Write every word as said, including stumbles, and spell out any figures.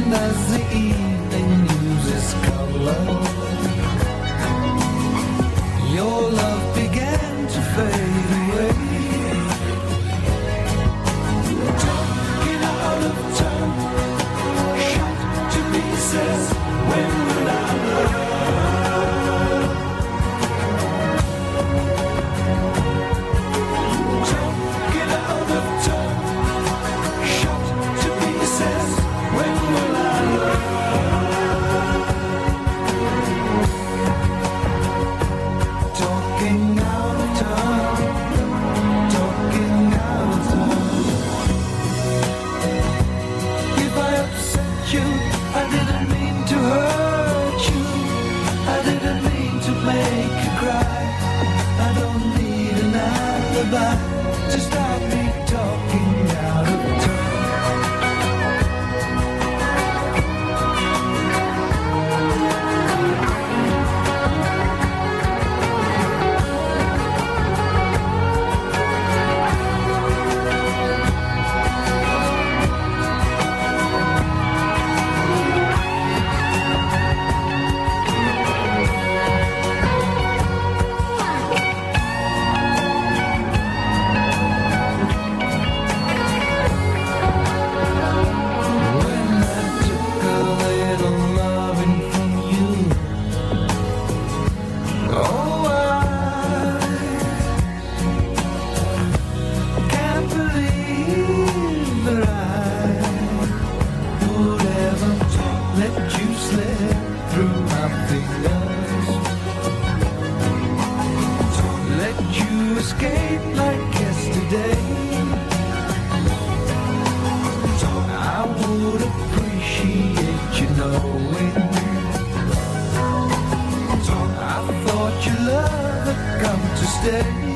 as the evening loses color, your love began to fade away. Talking out of turn, shot to pieces, when will I learn? Talking out of turn, shot to pieces, when will I learn? Talking out of turn, talking out of turn. If I upset you, I didn't mean to hurt you. I didn't mean to make you cry. I don't need an alibi to stop me talking out of turn. When I took a little loving from you, oh, I can't believe that I would ever let you slip through my fingers, let you escape like yesterday. I would appreciate you knowing I thought your love had come to stay.